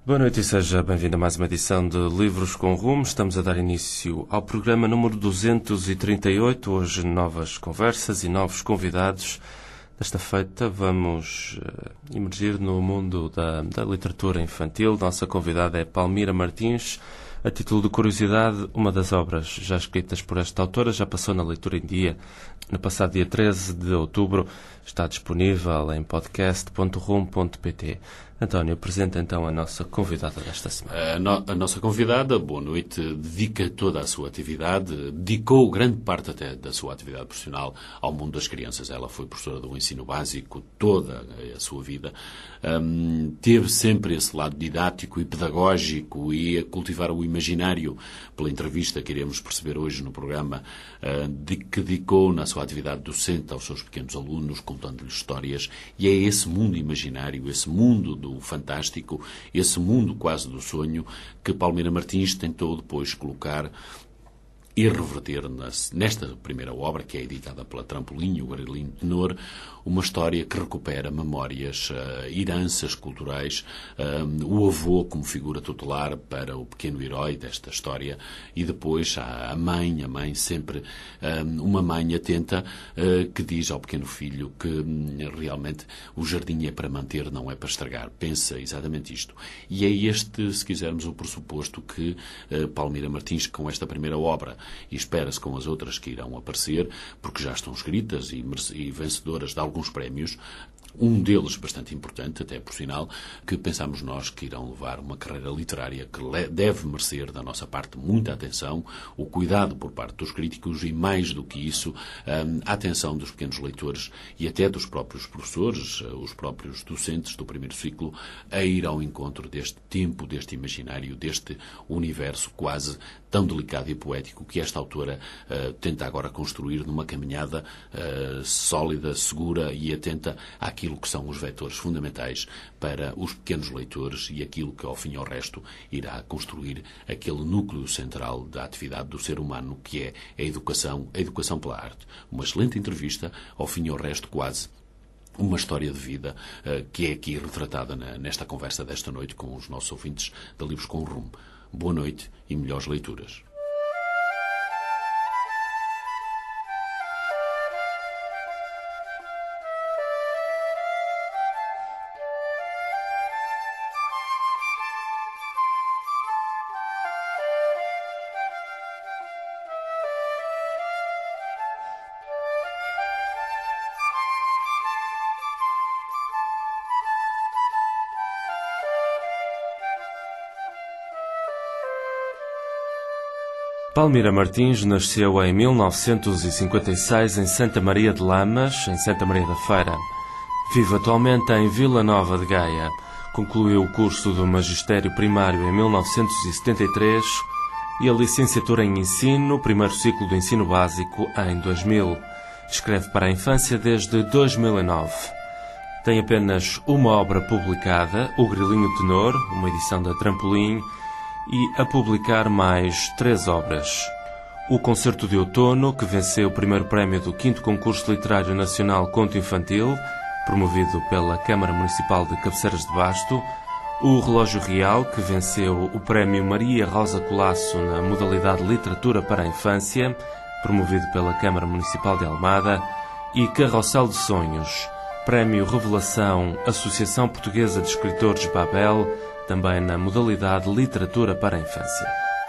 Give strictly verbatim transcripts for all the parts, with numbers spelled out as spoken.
Boa noite e seja bem-vindo a mais uma edição de Livros com Rumo. Estamos a dar início ao programa número duzentos e trinta e oito. Hoje novas conversas e novos convidados. Desta feita vamos uh, emergir no mundo da, da literatura infantil. Nossa convidada é Palmira Martins. A título de curiosidade, uma das obras já escritas por esta autora já passou na Leitura em Dia. No passado dia treze de outubro está disponível em podcast ponto rumo ponto pt. António, apresenta então a nossa convidada desta semana. A, no, a nossa convidada, boa noite, dedica toda a sua atividade, dedicou grande parte até da sua atividade profissional ao mundo das crianças. Ela foi professora do ensino básico toda a sua vida. Um, teve sempre esse lado didático e pedagógico e a cultivar o imaginário, pela entrevista que iremos perceber hoje no programa, uh, de que dedicou na sua atividade docente aos seus pequenos alunos, contando-lhes histórias. E é esse mundo imaginário, esse mundo do fantástico, esse mundo quase do sonho, que Palmira Martins tentou depois colocar e reverter nesta primeira obra, que é editada pela Trampolim, o Grilinho Tenor, uma história que recupera memórias, uh, heranças culturais, um, o avô como figura tutelar para o pequeno herói desta história, e depois há a mãe, a mãe sempre um, uma mãe atenta, uh, que diz ao pequeno filho que um, realmente o jardim é para manter, não é para estragar. Pensa exatamente isto. E é este, se quisermos, o pressuposto que uh, Palmira Martins, com esta primeira obra, e espera-se com as outras que irão aparecer, porque já estão escritas e, e vencedoras de alguns prémios, um deles bastante importante, até por sinal, que pensamos nós que irão levar uma carreira literária que deve merecer da nossa parte muita atenção, o cuidado por parte dos críticos e, mais do que isso, a atenção dos pequenos leitores e até dos próprios professores, os próprios docentes do primeiro ciclo, a ir ao encontro deste tempo, deste imaginário, deste universo quase tão delicado e poético que esta autora uh, tenta agora construir numa caminhada uh, sólida, segura e atenta àquilo que são os vetores fundamentais para os pequenos leitores e aquilo que, ao fim e ao resto, irá construir aquele núcleo central da atividade do ser humano, que é a educação, a educação pela arte. Uma excelente entrevista, ao fim e ao resto, quase uma história de vida uh, que é aqui retratada na, nesta conversa desta noite com os nossos ouvintes da Livros com Rumo. Boa noite e melhores leituras. Palmira Martins nasceu em mil novecentos e cinquenta e seis em Santa Maria de Lamas, em Santa Maria da Feira. Vive atualmente em Vila Nova de Gaia. Concluiu o curso do Magistério Primário em mil novecentos e setenta e três e a licenciatura em Ensino, primeiro ciclo do Ensino Básico, em dois mil. Escreve para a infância desde dois mil e nove. Tem apenas uma obra publicada, O Grilinho Tenor, uma edição da Trampolim, e a publicar mais três obras. O Concerto de Outono, que venceu o primeiro prémio do quinto Concurso Literário Nacional Conto Infantil, promovido pela Câmara Municipal de Cabeceiras de Basto. O Relógio Real, que venceu o prémio Maria Rosa Colasso na modalidade Literatura para a Infância, promovido pela Câmara Municipal de Almada. E Carrossel de Sonhos, prémio Revelação Associação Portuguesa de Escritores Babel, também na modalidade Literatura para a Infância.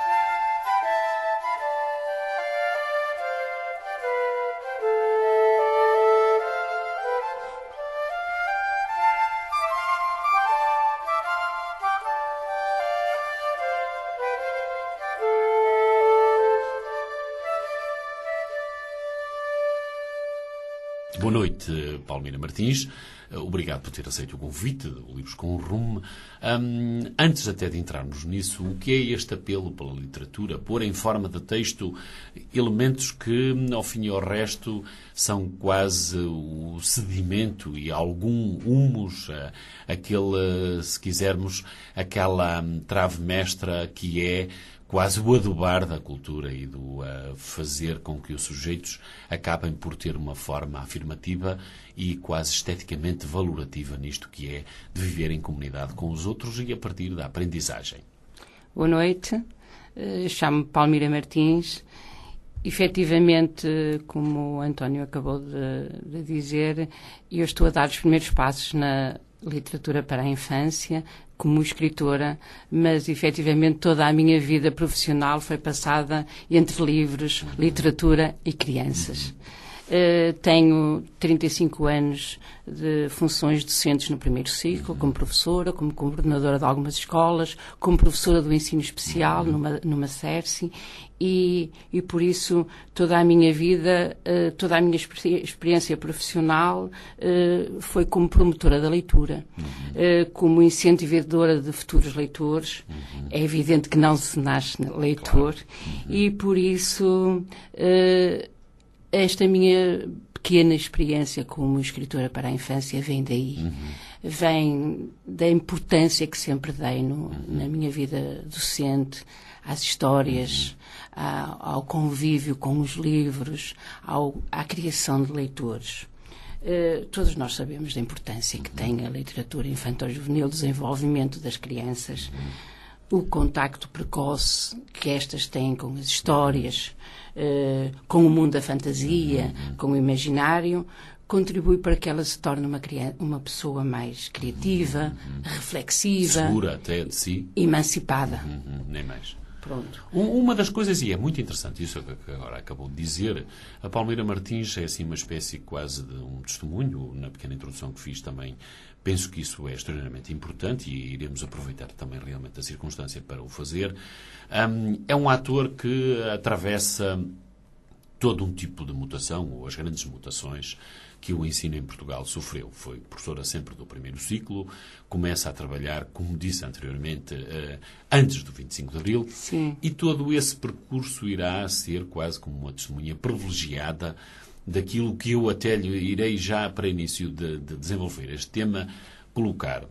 Boa noite, Palmira Martins. Obrigado por ter aceito o convite do Livros com Rumo. Um, antes até de entrarmos nisso, o que é este apelo pela literatura? Pôr em forma de texto elementos que, ao fim e ao resto, são quase o sedimento e algum humus, aquele, se quisermos, aquela trave mestra que é quase o adubar da cultura e do uh, fazer com que os sujeitos acabem por ter uma forma afirmativa e quase esteticamente valorativa nisto que é de viver em comunidade com os outros e a partir da aprendizagem. Boa noite, uh, chamo-me Palmira Martins. Efetivamente, como o António acabou de, de dizer, eu estou a dar os primeiros passos na literatura para a infância, como escritora, mas efetivamente toda a minha vida profissional foi passada entre livros, literatura e crianças. Uh, tenho trinta e cinco anos de funções docentes no primeiro ciclo, como professora, como coordenadora de algumas escolas, como professora do ensino especial numa, numa SERSI e, e por isso toda a minha vida, uh, toda a minha experi- experiência profissional uh, foi como promotora da leitura, uh, como incentivadora de futuros leitores. É evidente que não se nasce leitor e por isso uh, esta minha pequena experiência como escritora para a infância vem daí. Uhum. Vem da importância que sempre dei no, uhum. na minha vida docente, às histórias, uhum. à, ao convívio com os livros, ao, à criação de leitores. Uh, todos nós sabemos da importância que tem a literatura infantil-juvenil, o desenvolvimento das crianças, uhum. o contacto precoce que estas têm com as histórias, Uh, com o mundo da fantasia, uhum. com o imaginário, contribui para que ela se torne uma, uma pessoa mais criativa, uhum. reflexiva, segura até de si, emancipada. Uhum. Nem mais. Pronto. Uma das coisas, e é muito interessante isso que agora acabou de dizer, a Palmira Martins é assim uma espécie quase de um testemunho, na pequena introdução que fiz também. Penso que isso é extraordinariamente importante e iremos aproveitar também realmente a circunstância para o fazer. Um, é um ator que atravessa todo um tipo de mutação, ou as grandes mutações que o ensino em Portugal sofreu. Foi professora sempre do primeiro ciclo, começa a trabalhar, como disse anteriormente, uh, antes do vinte e cinco de Abril. Sim. E todo esse percurso irá ser quase como uma testemunha privilegiada daquilo que eu até lhe irei já para início de, de desenvolver este tema, colocar.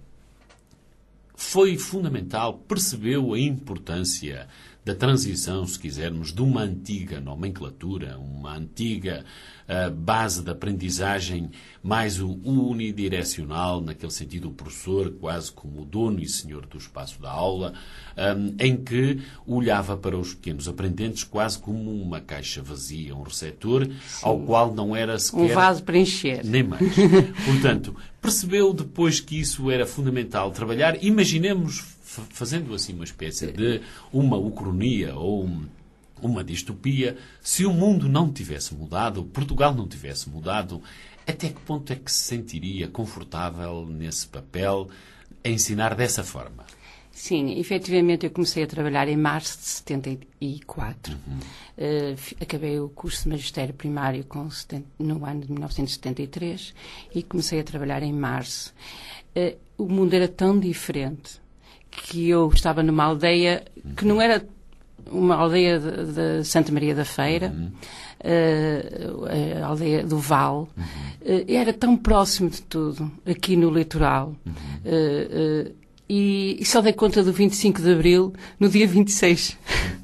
Foi fundamental, percebeu a importância da transição, se quisermos, de uma antiga nomenclatura, uma antiga uh, base de aprendizagem, mais o unidirecional, naquele sentido o professor quase como o dono e senhor do espaço da aula, um, em que olhava para os pequenos aprendentes quase como uma caixa vazia, um receptor, sim, ao qual não era sequer... Um vaso para encher. Nem mais. Portanto, percebeu depois que isso era fundamental trabalhar. Imaginemos, fazendo assim uma espécie de uma ucronia ou um, uma distopia, se o mundo não tivesse mudado, Portugal não tivesse mudado, até que ponto é que se sentiria confortável nesse papel a ensinar dessa forma? Sim, efetivamente eu comecei a trabalhar em março de setenta e quatro. Uhum. Uh, acabei o curso de magistério primário com setenta, no ano de mil novecentos e setenta e três e comecei a trabalhar em março. Uh, o mundo era tão diferente que eu estava numa aldeia que não era uma aldeia de, de Santa Maria da Feira, uhum. uh, a aldeia do Val, uhum. uh, era tão próximo de tudo, aqui no litoral. Uhum. Uh, uh, e, e só dei conta do vinte e cinco de Abril no dia vinte e seis.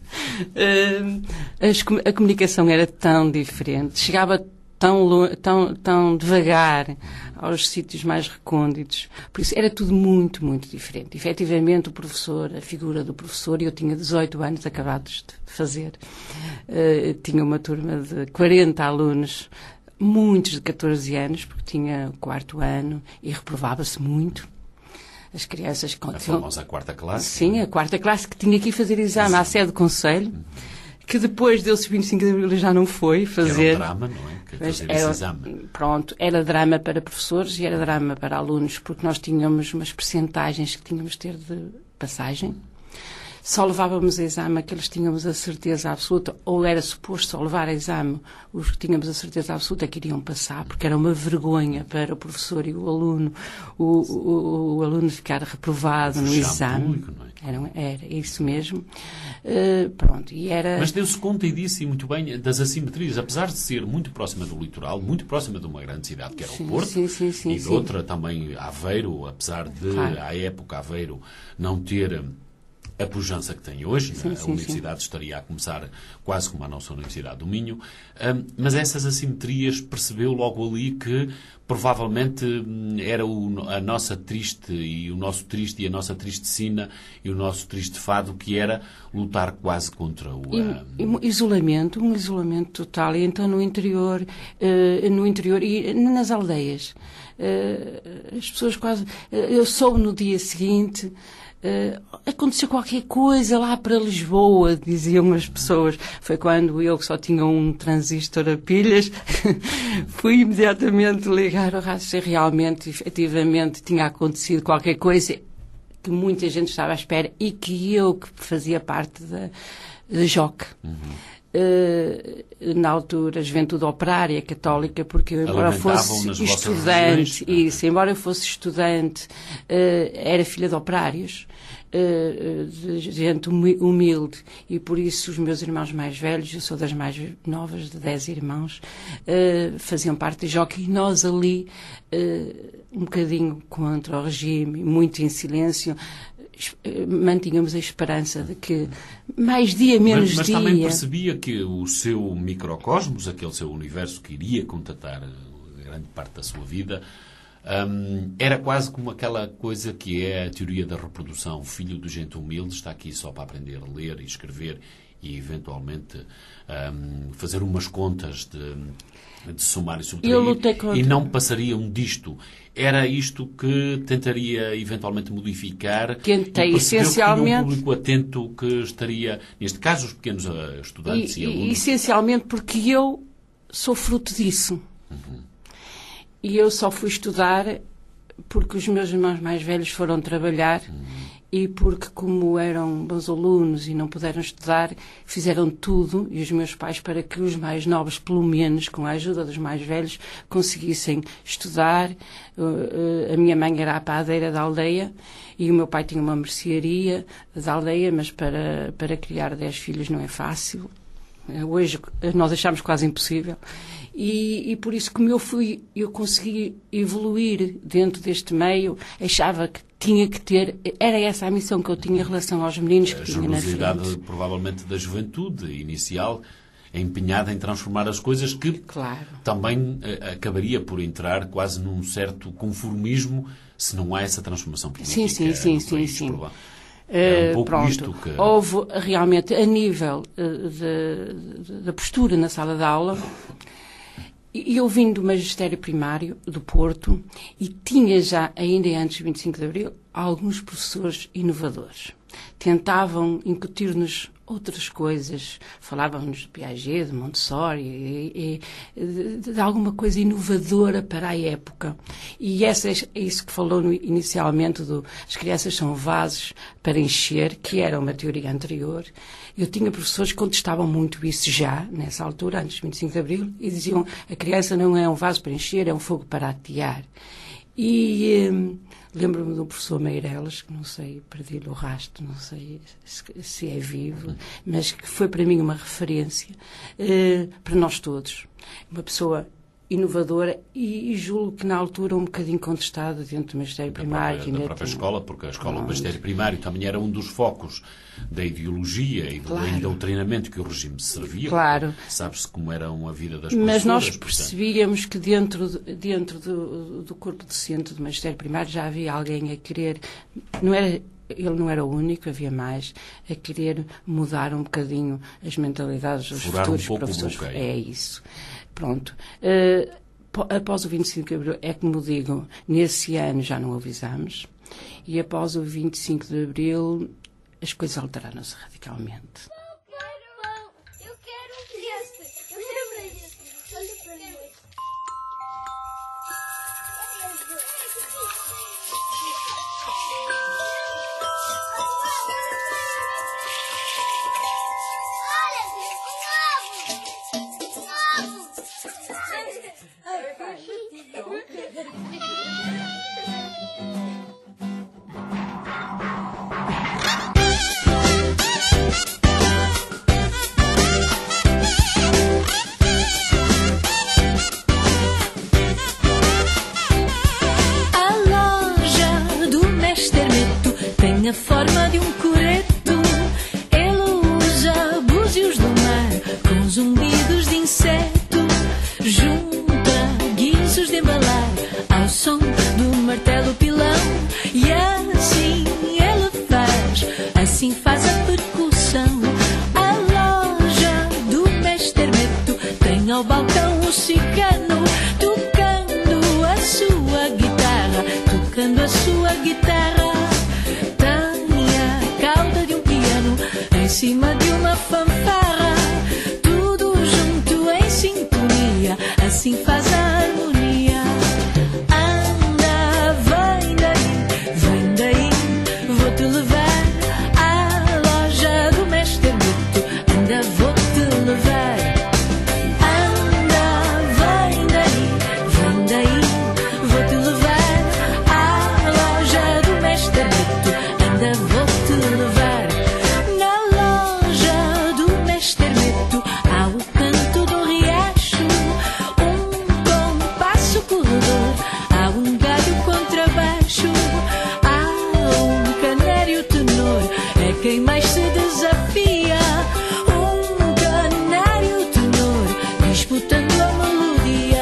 uh, as, a comunicação era tão diferente, chegava tão, tão, tão devagar aos sítios mais recônditos. Por isso era tudo muito, muito diferente. Efetivamente o professor, a figura do professor, eu tinha dezoito anos acabados de fazer, uh, tinha uma turma de quarenta alunos, muitos de catorze anos, porque tinha o quarto ano e reprovava-se muito. As crianças... A famosa quarta classe? Sim, a quarta classe que tinha que ir fazer exame à sede do Conselho, que depois desse vinte e cinco de Abril já não foi fazer. Era um drama, não é? Que fazer era, esse exame. Pronto, era drama para professores e era drama para alunos, porque nós tínhamos umas percentagens que tínhamos de ter de passagem. Só levávamos a exame aqueles que tínhamos a certeza absoluta, ou era suposto só levar a exame os que tínhamos a certeza absoluta que iriam passar, porque era uma vergonha para o professor e o aluno, o, o, o aluno ficar reprovado no exame. Público, não é? Era, era isso mesmo. Uh, pronto, e era... Mas deu-se conta, e disse muito bem, das assimetrias, apesar de ser muito próxima do litoral, muito próxima de uma grande cidade que era sim, o Porto, sim, sim, sim, e de outra também Aveiro, apesar de, claro, à época, Aveiro não ter a pujança que tem hoje. Sim, a sim, universidade sim. estaria a começar quase como a nossa Universidade do Minho. Um, mas essas assimetrias percebeu logo ali que provavelmente era o, a nossa triste e o nosso triste e a nossa triste sina e o nosso triste fado, que era lutar quase contra o... E, um, isolamento, um isolamento total. E então no interior, uh, no interior e nas aldeias, uh, as pessoas quase... Uh, eu soube no dia seguinte... Uh, aconteceu qualquer coisa lá para Lisboa, diziam as pessoas. Foi quando eu, que só tinha um transistor a pilhas, fui imediatamente ligar ao rádio se realmente, efetivamente, tinha acontecido qualquer coisa que muita gente estava à espera e que eu, que fazia parte da, da J O C, uhum. uh, na altura, Juventude Operária Católica, porque eu, embora fosse estudante, isso, embora eu fosse estudante, uh, era filha de operários, uh, de gente humilde, e por isso os meus irmãos mais velhos, eu sou das mais novas, de dez irmãos, uh, faziam parte da J O C, e nós ali, uh, um bocadinho contra o regime, muito em silêncio, mantínhamos a esperança de que mais dia, menos mas, mas dia... Mas também percebia que o seu microcosmos, aquele seu universo que iria contatar grande parte da sua vida, um, era quase como aquela coisa que é a teoria da reprodução. O filho de gente humilde está aqui só para aprender a ler e escrever e, eventualmente, um, fazer umas contas de, de somar e subtrair, contra... e não passariam disto. Era isto que tentaria eventualmente modificar. Tentei, e essencialmente... que um público atento que estaria, neste caso, os pequenos estudantes e, e alunos. Essencialmente porque eu sou fruto disso. Uhum. E eu só fui estudar porque os meus irmãos mais velhos foram trabalhar, uhum. E porque, como eram bons alunos e não puderam estudar, fizeram tudo, e os meus pais, para que os mais novos, pelo menos, com a ajuda dos mais velhos, conseguissem estudar. A minha mãe era a padeira da aldeia e o meu pai tinha uma mercearia da aldeia, mas para, para criar dez filhos não é fácil. Hoje nós achamos quase impossível. E, e por isso, como eu fui, eu consegui evoluir dentro deste meio, achava que tinha que ter, era essa a missão que eu tinha em relação aos meninos que a tinha na frente. A generosidade, provavelmente, da juventude inicial, empenhada em transformar as coisas, que claro. Também uh, acabaria por entrar quase num certo conformismo, se não há essa transformação política. Sim, sim, sim, sim, sim. Prova- É um pouco Pronto. isto que... Houve realmente, a nível uh, da postura na sala de aula, e eu vim do magistério primário do Porto e tinha já, ainda antes de vinte e cinco de Abril, alguns professores inovadores. Tentavam incutir-nos outras coisas, falavam-nos de Piaget, de Montessori, e, e, de, de alguma coisa inovadora para a época. E essa é isso que falou no, inicialmente do as crianças são vasos para encher, que era uma teoria anterior. Eu tinha professores que contestavam muito isso já, nessa altura, antes de vinte e cinco de Abril, e diziam a criança não é um vaso para encher, é um fogo para atear. E hum, lembro-me do professor Meireles, que não sei, perdi-lhe o rastro, não sei se, se é vivo, mas que foi para mim uma referência uh, para nós todos. Uma pessoa inovadora e, e julgo que na altura um bocadinho contestada dentro do magistério da primário. Própria, da própria tinha... escola, porque a escola do magistério primário também era um dos focos da ideologia e do claro. doutrinamento que o regime servia. Claro. Sabe-se como era a vida das Mas nós portanto... percebíamos que dentro, dentro do, do corpo docente do magistério primário já havia alguém a querer... Não era... Ele não era o único, havia mais, a querer mudar um bocadinho as mentalidades dos Furar futuros um pouco professores. O bloqueio. É isso. Pronto. Uh, após o vinte e cinco de Abril, é como digo, nesse ano já não avisámos, e após o vinte e cinco de Abril as coisas alteraram-se radicalmente. Eu quero este, eu quero este, olha para mim. A forma de um coreto mocicano, tocando a sua guitarra, tocando a sua guitarra. Tem a cauda de um piano em cima de uma fanfarra, tudo junto em sintonia, assim faz a harmonia. Anda, vem daí, vem daí, vou-te levar à loja do mestre Mito. Anda, vou-te levar. Anda, vem daí, vem daí, vou-te levar à loja do mestre Mito. Anda, vou-te levar. Na loja do mestre Mito há o canto do riacho, um compasso corredor, há um galho contrabaixo, há um canário tenor, é quem mais se desafia. Um canário tenor disputando a melodia.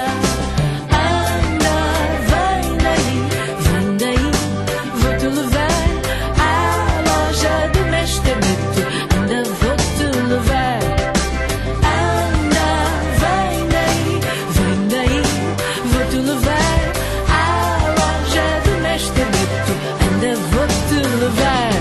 Anda, vem daí, vem daí, vou-te levar à loja do mestre Mito. Anda, vou-te levar. Anda, vem daí, vem daí, vou-te levar à loja do mestre Mito. Anda, vou-te levar.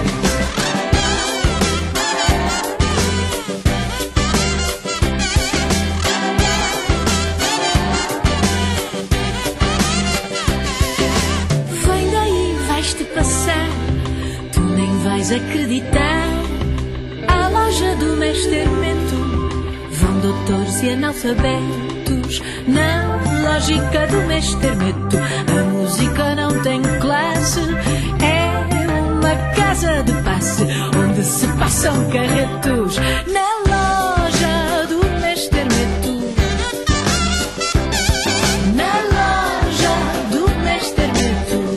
Vem daí, vais-te passar, tu nem vais acreditar. À loja do mestre Mito vão doutores e analfabetos. Na lógica do mestre Mito a música não tem classe, é uma casa de passe onde se passam carretos. Na loja do mestre Mito, na loja do mestre Mito,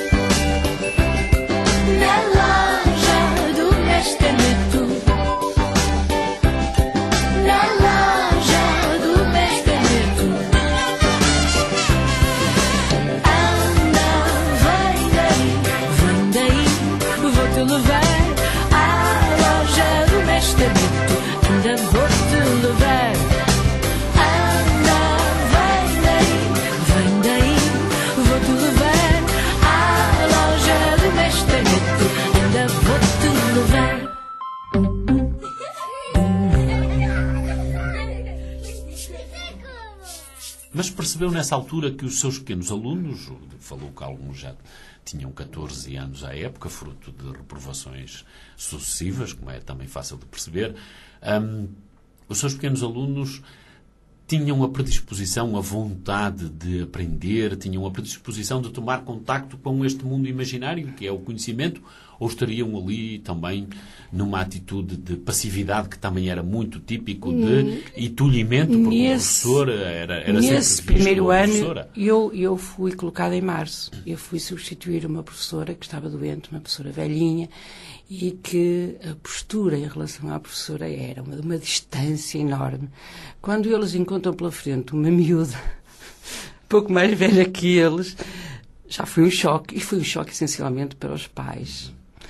na loja do mestre Mito, na loja do mestre Mito. Anda, vem daí, vem daí, vou-te levar à loja do mestre Mito. Anda, vou-te levar. Anda, vem daí, vem daí, vou-te levar à loja do mestre Mito. Anda, vou-te levar. Mas percebeu nessa altura que os seus pequenos alunos, falou que alguns já tinham catorze anos à época, fruto de reprovações sucessivas, como é também fácil de perceber, hum, os seus pequenos alunos tinham a predisposição, a vontade de aprender, tinham a predisposição de tomar contacto com este mundo imaginário, que é o conhecimento, ou estariam ali também numa atitude de passividade que também era muito típico de entulhimento, porque Nesse- o professor era, era Nesse sempre visto primeiro a ano, professora. eu, eu fui colocada em março. Eu fui substituir uma professora que estava doente, uma professora velhinha, e que a postura em relação à professora era uma, de uma distância enorme. Quando eles encontram pela frente uma miúda, pouco mais velha que eles, já foi um choque, e foi um choque essencialmente para os pais.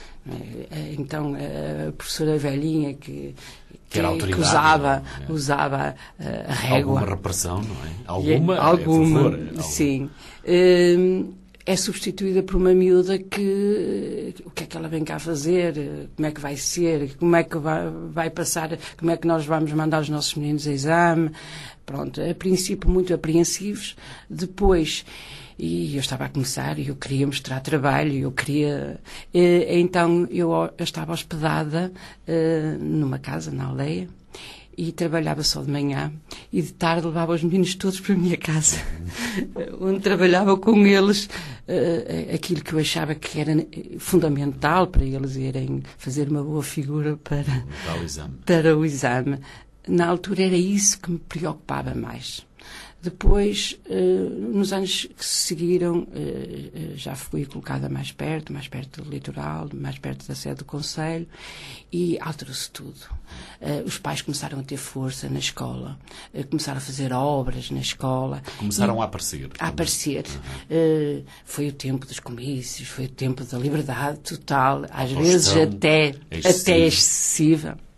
Então, a professora velhinha que, Que era que autoridade, usava, não é? usava a régua. Alguma repressão, não é? E é- Alguma, alguma, é, por favor, é, sim. Hum, é substituída por uma miúda que o que é que ela vem cá fazer, como é que vai ser, como é que vai, vai passar, como é que nós vamos mandar os nossos meninos a exame. Pronto, a princípio muito apreensivos, depois, e eu estava a começar e eu queria mostrar trabalho, eu queria, então eu, eu estava hospedada uh, numa casa na aldeia, e trabalhava só de manhã e de tarde levava os meninos todos para a minha casa, onde trabalhava com eles uh, aquilo que eu achava que era fundamental para eles irem fazer uma boa figura para, para o exame. para o exame. Na altura era isso que me preocupava mais. Depois, nos anos que se seguiram, já fui colocada mais perto, mais perto do litoral, mais perto da sede do Conselho, e alterou-se tudo. Os pais começaram a ter força na escola, começaram a fazer obras na escola. Começaram e, a aparecer. A aparecer. Uhum. Foi o tempo dos comícios, foi o tempo da liberdade total, às vezes até, até excessiva.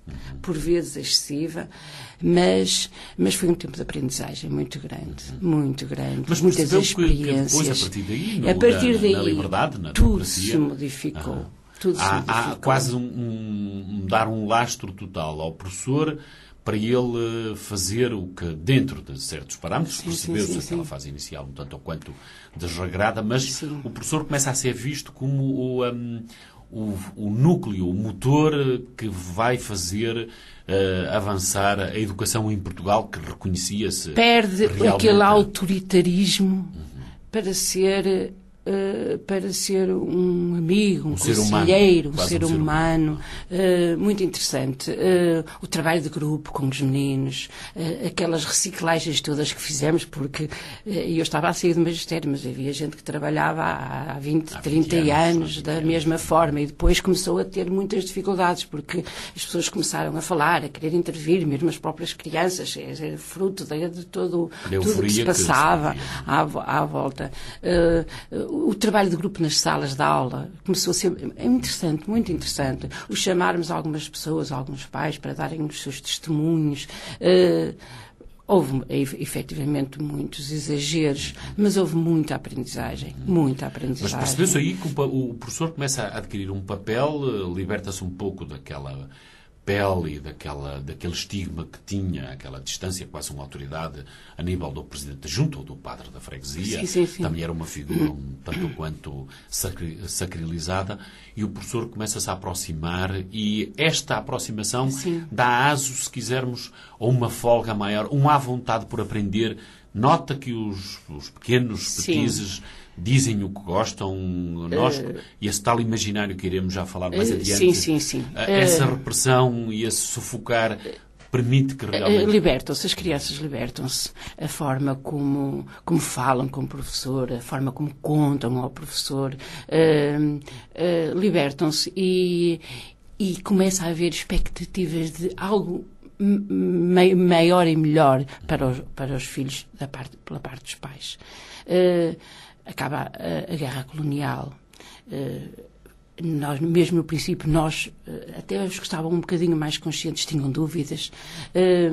por vezes excessiva, mas, mas foi um tempo de aprendizagem muito grande, muito grande, Mas muitas percebeu que- que experiências. depois, a partir daí, no- a partir na- daí, na liberdade, na tudo democracia, se modificou. Aham. Tudo se Há, modificou. há quase um, um- dar um lastro total ao professor para ele eh, fazer o que, dentro de certos parâmetros, Sim, percebeu-se sim, sim, aquela sim. fase inicial um tanto ou quanto desregrada, mas Sim. o professor começa a ser visto como o, um, o, o núcleo, o motor que vai fazer eh, avançar a educação em Portugal, que reconhecia-se Perde realmente- aquele autoritarismo para ser eh, para ser um amigo, um, Um ser humano, conselheiro, um quase ser um ser humano, eh, muito interessante. Eh, o trabalho de grupo com os meninos, eh, aquelas reciclagens todas que fizemos, porque eh, eu estava a sair do magistério, mas havia gente que trabalhava há, há vinte, Há trinta vinte anos, anos há vinte da anos. mesma forma, e depois começou a ter muitas dificuldades, porque as pessoas começaram a falar, a querer intervir, mesmo as próprias crianças, é, é fruto de, de todo Da tudo o que euforia se que se passava vivia. à, vo- à volta. Uh, o trabalho de grupo nas salas de aula começou a ser é interessante, muito interessante. O chamarmos algumas pessoas, alguns pais, para darem os seus testemunhos. Uh, houve, e- efetivamente, muitos exageros, mas houve muita aprendizagem, muita Mas aprendizagem. percebeu-se aí que o, pa- o professor começa a adquirir um papel, eh, liberta-se um pouco daquela pele e daquela, daquele estigma que tinha, aquela distância, quase uma autoridade a nível do presidente da junta ou do padre da freguesia. Sim, sim, sim. Também era uma figura um tanto quanto sacri- sacralizada, e o professor começa-se a aproximar, e esta aproximação Sim. dá aso, se quisermos, a uma folga maior, uma à vontade por aprender. Nota que os, os pequenos Sim. petizes dizem o que gostam, nós, e esse tal imaginário que iremos já falar mais Eh, adiante, sim, sim, sim. eh, essa Eh, repressão e esse sufocar permite que Eh, realmente... Libertam-se, as crianças libertam-se. A forma como, como falam com o professor, a forma como contam ao professor, eh, eh, libertam-se e, e começa a haver expectativas de algo ma- maior e melhor para os, para os filhos da parte, pela parte dos pais. Eh, acaba a, a guerra colonial. Eh, nós, mesmo no princípio, nós, eh, até os que estavam um bocadinho mais conscientes, tinham dúvidas, eh,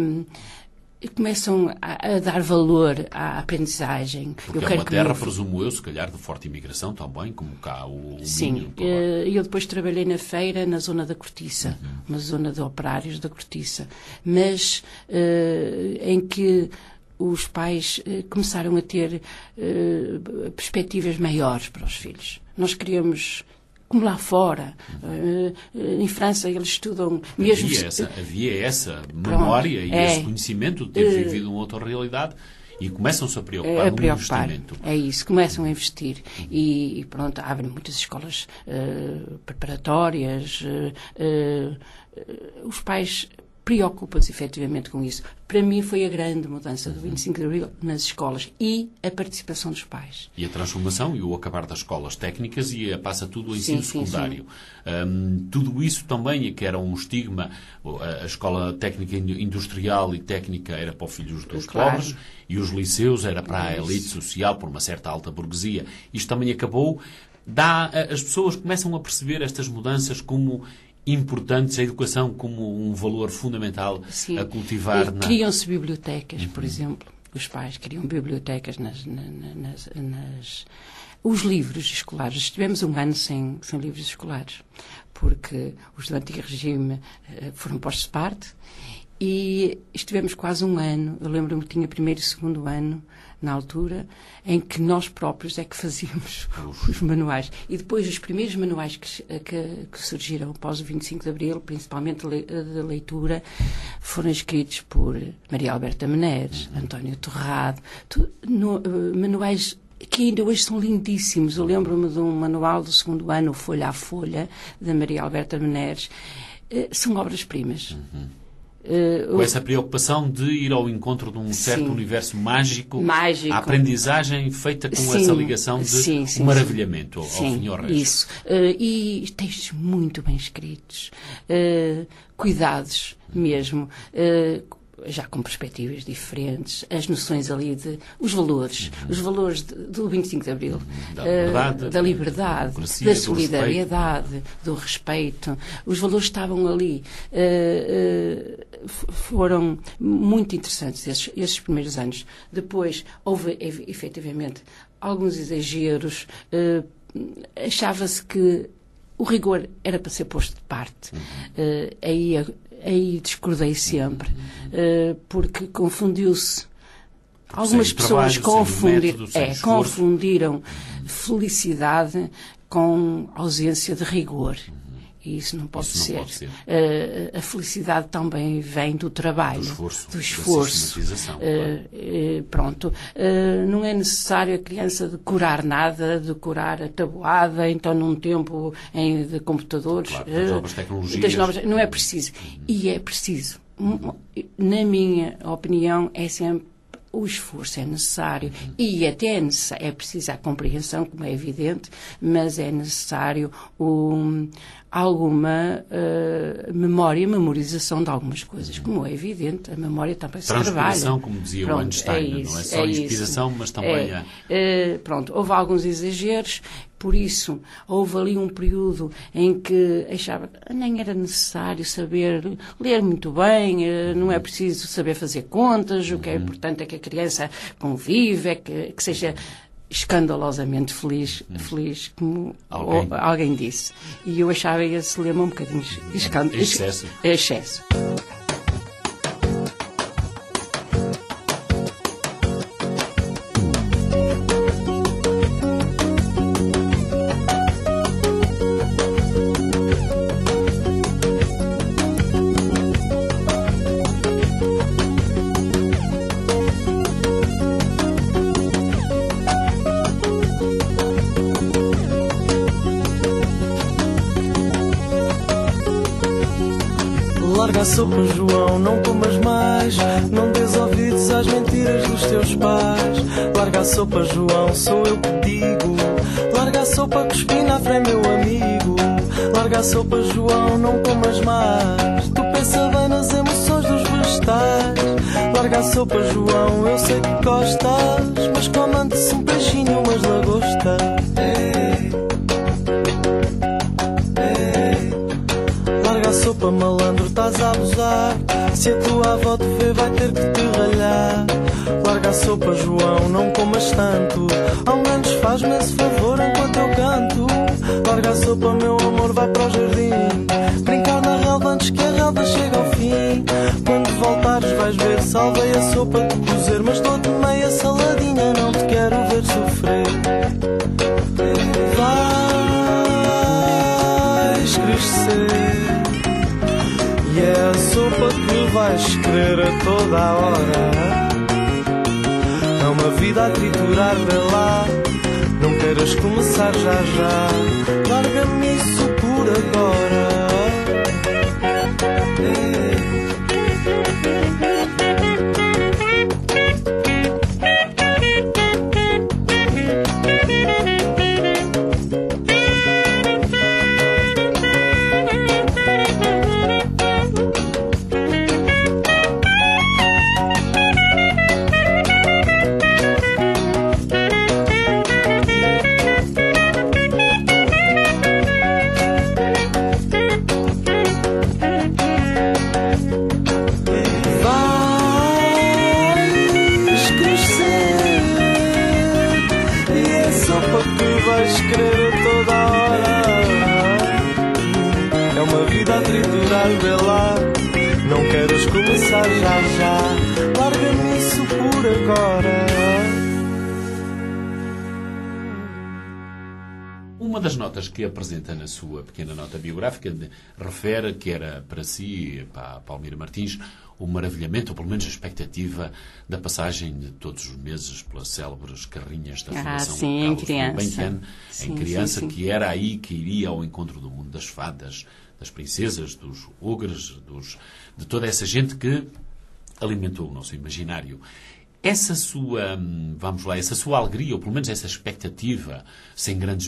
e começam a, a dar valor à aprendizagem. Porque eu é quero uma que terra, me- presumo eu, se calhar de forte imigração também, como cá o, o Sim, Minho, por lá. eh, eu depois trabalhei na feira, na zona da Cortiça, uma zona de operários da Cortiça, mas eh, em que os pais eh, começaram a ter eh, perspectivas maiores para os filhos. Nós queríamos, como lá fora, eh, em França eles estudam mesmo... Havia essa, havia essa memória e é. esse conhecimento de ter vivido uma outra realidade, e começam-se a preocupar a no preocupar. investimento. É isso, começam a investir. E, e pronto, abrem muitas escolas eh, preparatórias. eh, eh, eh, os pais preocupam-se efetivamente com isso. Para mim foi a grande mudança do vinte e cinco de Abril nas escolas e a participação dos pais. E a transformação e o acabar das escolas técnicas, e passa tudo ao Sim, ensino sim, secundário. Hum, tudo isso também, que era um estigma, a a escola técnica industrial e técnica era para os filhos dos Claro. pobres, e os liceus era para a Isso. elite social, por uma certa alta burguesia. Isto também acabou. Dá, as pessoas começam a perceber estas mudanças como importantes, a educação como um valor fundamental Sim. a cultivar. Eh, na... Criam-se bibliotecas, por exemplo. Os pais criam bibliotecas nas, na- na- nas, nas- Os livros escolares. Tivemos um ano sem, sem livros escolares, porque os do antigo regime eh, foram postos de parte, e estivemos quase um ano, eu lembro-me que tinha primeiro e segundo ano, na altura, em que nós próprios é que fazíamos os manuais. E depois os primeiros manuais que, que, que surgiram após o vinte e cinco de Abril, principalmente le- de leitura, foram escritos por Maria Alberta Meneres, António Torrado, tu, no, eh, manuais que ainda hoje são lindíssimos. Eu lembro-me de um manual do segundo ano, Folha a Folha, da Maria Alberta Meneres. Eh, são obras-primas. Eh, Com essa preocupação de ir ao encontro de um certo Sim. universo mágico, Mágico. a aprendizagem feita com Sim, essa ligação de sim, sim, um maravilhamento ao, ao Sim, fim e ao resto. isso. Eh, e textos muito bem escritos, eh, cuidados mesmo. Eh, já com perspectivas diferentes, as noções ali de... os valores, uhum. os valores de, do vinte e cinco de Abril, da liberdade, uh, da, liberdade da solidariedade, do respeito. do respeito. Os valores estavam ali. Uh, uh, foram muito interessantes esses, esses primeiros anos. Depois, houve, efetivamente, alguns exageros. Uh, achava-se que o rigor era para ser posto de parte. Uh, aí, aí discordei sempre, uh, porque confundiu-se. Algumas sem pessoas trabalho, confundir, método, é, confundiram felicidade com ausência de rigor. E isso não pode, isso ser. Não pode ser. Uh, a felicidade também vem do trabalho, do esforço. Do esforço. Uh, claro. uh, pronto. Uh, não é necessário a criança decorar nada, decorar a tabuada, então num tempo em, de computadores. Claro, das uh, novas tecnologias. Das novas, não é preciso. Uhum. E é preciso. Na minha opinião, é sempre o esforço é necessário uhum. e até é, necessário, é preciso a compreensão, como é evidente, mas é necessário um, alguma uh, memória, memorização de algumas coisas, uhum. como é evidente, a memória também se trabalha. Transpiração, como dizia pronto, o Einstein, é isso, não é só é inspiração, isso. mas também é, a... Uh, pronto, houve alguns exageros, por isso houve ali um período em que achava que nem era necessário saber ler muito bem, uh, não é preciso saber fazer contas, uhum. o que é importante é que a criança convive, é que, que seja escandalosamente feliz, hum. feliz como alguém. O, alguém disse. E eu achava esse lema um bocadinho escândalo. Excesso. Excesso. Larga a sopa, João, não comas mais. Não dês ouvidos às mentiras dos teus pais. Larga a sopa, João, sou eu que digo. Larga a sopa, cuspi na frente, meu amigo. Larga a sopa, João, não comas mais. Tu pensa bem nas emoções dos vegetais. Larga a sopa, João, eu sei que gostas, mas comande-se um peixinho, umas lagostas. Sopa, malandro, estás a abusar. Se a tua avó te vê, vai ter que te ralhar. Larga a sopa, João, não comas tanto. Ao menos faz-me esse favor enquanto eu canto. Larga a sopa, meu amor, vai para o jardim. Brincar na relva antes que a relva chegue ao fim. Quando voltares vais ver, salvei a sopa de cozer. Mas dou-te meia saladinha, não te quero ver sofrer. Vais crescer. E é a sopa que vais querer a toda a hora. É uma vida a triturar, vê lá. Não queiras começar já já. Larga-me isso por agora. Já, já, larga-me isso por agora. Uma das notas que apresenta na sua pequena nota biográfica de, refere que era para si, para a Palmira Martins, o maravilhamento, ou pelo menos a expectativa da passagem de todos os meses pelas célebres carrinhas da Fundação ah, sim, Carlos em criança, Gulbenkian, sim, em criança, sim, sim. que era aí que iria ao encontro do mundo das fadas, das princesas, dos ogres, dos, de toda essa gente que alimentou o nosso imaginário. Essa sua, vamos lá, essa sua alegria, ou pelo menos essa expectativa, sem grandes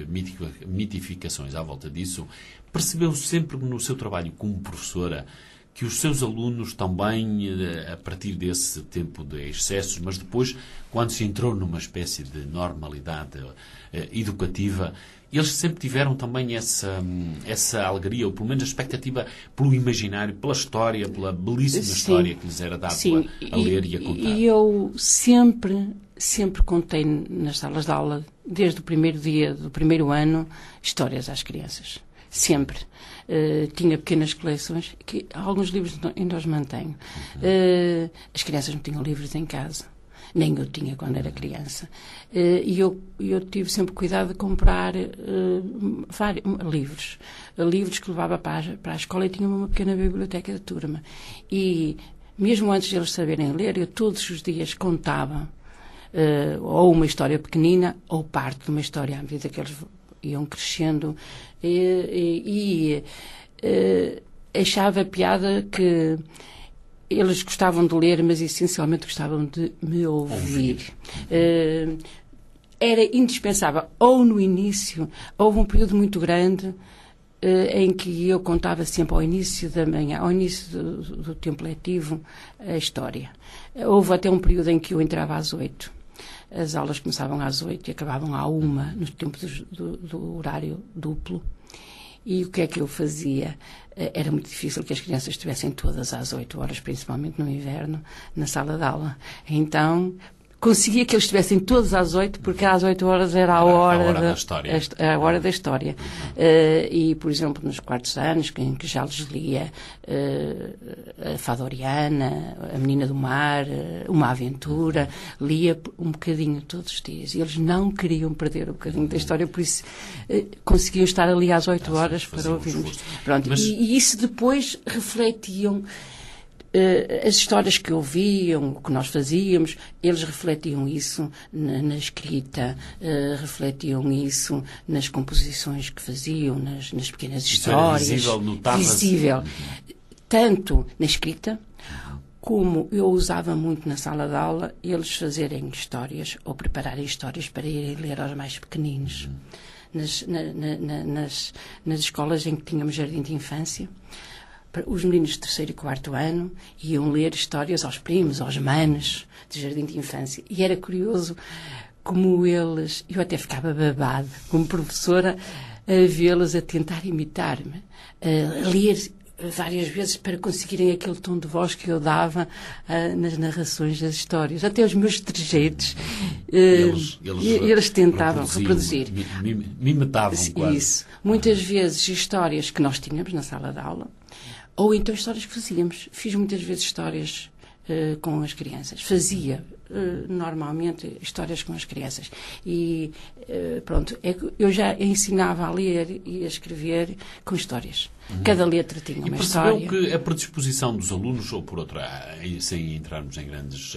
mitificações à volta disso, percebeu sempre no seu trabalho como professora que os seus alunos também, a partir desse tempo de excessos, mas depois, quando se entrou numa espécie de normalidade eh, educativa, eles sempre tiveram também essa, essa alegria, ou pelo menos a expectativa pelo imaginário, pela história, pela belíssima Sim. história que lhes era dado Sim. a, a ler e a contar. E eu sempre, sempre contei nas salas de aula, desde o primeiro dia do primeiro ano, histórias às crianças. Sempre. Uh, tinha pequenas coleções, que alguns livros ainda os mantenho. Uh, as crianças não tinham livros em casa. Nem eu tinha quando era criança. Uh, e eu, eu tive sempre cuidado de comprar uh, vários, livros. Uh, livros que levava para a, para a escola e tinha uma pequena biblioteca de turma. E mesmo antes de eles saberem ler, eu todos os dias contava uh, ou uma história pequenina ou parte de uma história à medida que eles iam crescendo. E, e, e uh, achava piada que eles gostavam de ler, mas essencialmente gostavam de me ouvir. Uh, era indispensável. Ou no início, houve um período muito grande uh, em que eu contava sempre ao início da manhã, ao início do, do tempo letivo, a história. Houve até um período em que eu entrava às oito. As aulas começavam às oito e acabavam à uma, no tempo do, do, do horário duplo. E o que é que eu fazia? Era muito difícil que as crianças estivessem todas às oito horas, principalmente no inverno, na sala de aula. Então, conseguia que eles estivessem todos às oito, porque às oito horas era a hora, a hora da, da história. A, a hora da história. Uh, e, por exemplo, nos quartos anos, em que já lhes lia uh, a Fada Oriana, a Menina do Mar, uh, Uma Aventura, lia um bocadinho todos os dias. E eles não queriam perder o bocadinho da história, por isso uh, conseguiam estar ali às oito horas para ouvirmos. Pronto. Mas... E, e isso depois refletiam. Uh, as histórias que ouviam, o que nós fazíamos, eles refletiam isso na, na escrita, uh, refletiam isso nas composições que faziam, nas, nas pequenas isso histórias. Era visível, notava-se. Visível. Tanto na escrita, como eu usava muito na sala de aula, eles fazerem histórias ou prepararem histórias para irem ler aos mais pequeninos. Nas, na, na, na, nas, nas escolas em que tínhamos jardim de infância, os meninos de terceiro e quarto ano iam ler histórias aos primos, aos manos de jardim de infância. E era curioso como eles... Eu até ficava babado, como professora, a vê-los a tentar imitar-me, a ler várias vezes para conseguirem aquele tom de voz que eu dava uh, nas narrações das histórias. Até os meus trejeitos, uh, eles, eles, eles tentavam reproduzir. Mimetavam quase. Isso. Muitas vezes histórias que nós tínhamos na sala de aula, ou então histórias que fazíamos. Fiz muitas vezes histórias uh, com as crianças. Fazia, uh, normalmente, histórias com as crianças. E, uh, pronto, é que eu já ensinava a ler e a escrever com histórias. Uhum. Cada letra tinha uma história. E percebeu que a predisposição dos alunos, ou por outra, sem entrarmos em grandes uh,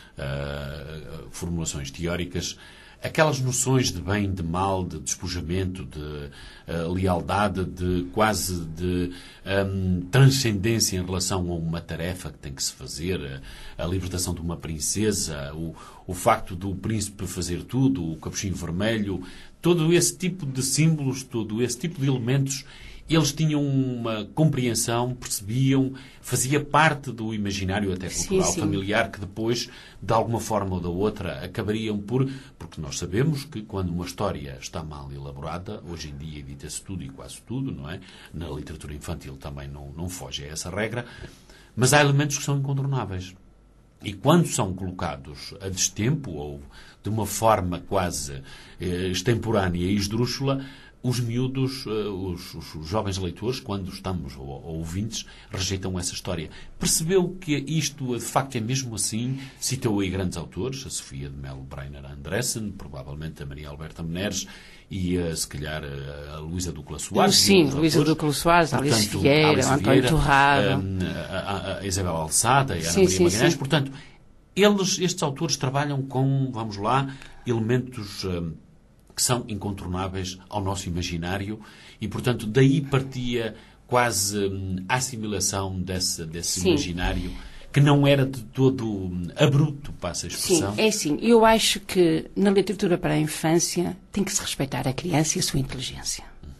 uh, formulações teóricas, aquelas noções de bem, de mal, de despojamento, de uh, lealdade, de quase de um, transcendência em relação a uma tarefa que tem que se fazer, a, a libertação de uma princesa, o, o facto do príncipe fazer tudo, o capuchinho vermelho, todo esse tipo de símbolos, todo esse tipo de elementos, eles tinham uma compreensão, percebiam, fazia parte do imaginário até cultural, sim, sim. familiar, que depois, de alguma forma ou da outra, acabariam por... Porque nós sabemos que quando uma história está mal elaborada, hoje em dia edita-se tudo e quase tudo, não é? Na literatura infantil também não, não foge a essa regra, mas há elementos que são incontornáveis. E quando são colocados a destempo, ou de uma forma quase eh, extemporânea e esdrúxula, os miúdos, os, os jovens leitores, quando estamos, ou, ou ouvintes, rejeitam essa história. Percebeu que isto, de facto, é mesmo assim? Citou aí grandes autores, a Sofia de Mello Breiner Andressen, provavelmente a Maria Alberta Meneres, e, se calhar, a Luísa Ducla Soares. Sim, Luísa Ducla Soares, a Alice Figueira, o António Torrado. A, a, a Isabel Alçada e a Ana sim, Maria sim, Magalhães. sim. Portanto, eles, estes autores trabalham com, vamos lá, elementos... Um, que são incontornáveis ao nosso imaginário e, portanto, daí partia quase hum, a assimilação desse, desse imaginário que não era de todo hum, abrupto, passa a expressão. Sim, é assim. Eu acho que na literatura para a infância tem que se respeitar a criança e a sua inteligência. Uhum.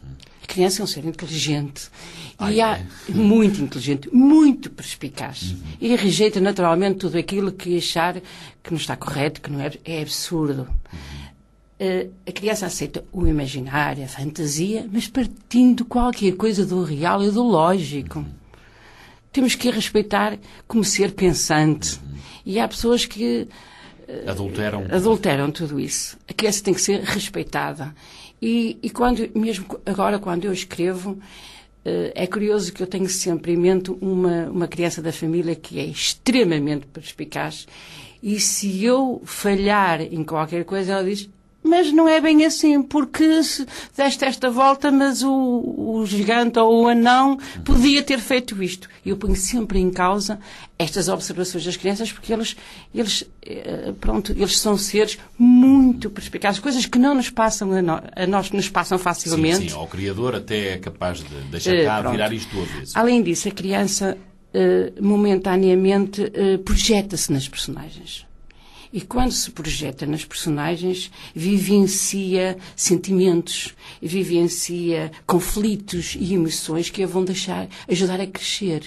criança é um ser inteligente. Ai, e há, é. muito inteligente, muito perspicaz. Uhum. E rejeita naturalmente tudo aquilo que achar que não está correto, que não é, é absurdo. Uh, a criança aceita o imaginário, a fantasia, mas partindo de qualquer coisa do real e do lógico. Temos que a respeitar como ser pensante. E há pessoas que uh, Adulteram. adulteram tudo isso. A criança tem que ser respeitada. E, e quando, mesmo agora, quando eu escrevo, uh, é curioso que eu tenho sempre em mente uma, uma criança da família que é extremamente perspicaz. E se eu falhar em qualquer coisa, ela diz: mas não é bem assim, porque se deste esta volta, mas o, o gigante ou o anão podia ter feito isto. E eu ponho sempre em causa estas observações das crianças, porque eles, eles, pronto, eles são seres muito perspicazes, coisas que não nos passam a, no, a nós, nos passam facilmente. Sim, sim, ao Criador até é capaz de deixar cá Uh, virar isto do avesso. Além disso, a criança uh, momentaneamente uh, projeta-se nas personagens. E quando se projeta nas personagens, vivencia sentimentos, vivencia conflitos e emoções que a vão deixar, ajudar a crescer.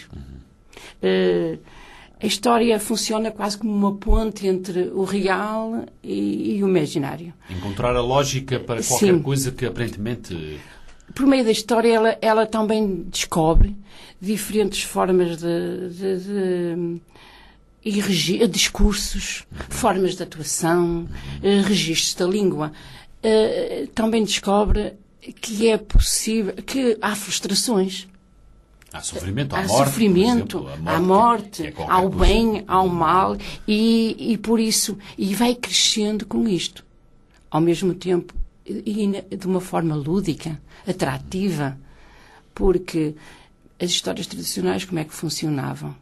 Uh, a história funciona quase como uma ponte entre o real e, e o imaginário. Encontrar a lógica para qualquer Sim. coisa que aparentemente... Por meio da história, ela, ela também descobre diferentes formas de... de, de e regi- discursos, formas de atuação, uh, registros da língua. Uh, também descobre que é possível, que há frustrações. Há sofrimento, há, Há morte, sofrimento, por exemplo, a há morte, é qualquer há o coisa. bem, há o mal, e, e por isso, e vai crescendo com isto. Ao mesmo tempo, e, e de uma forma lúdica, atrativa, porque as histórias tradicionais, como é que funcionavam?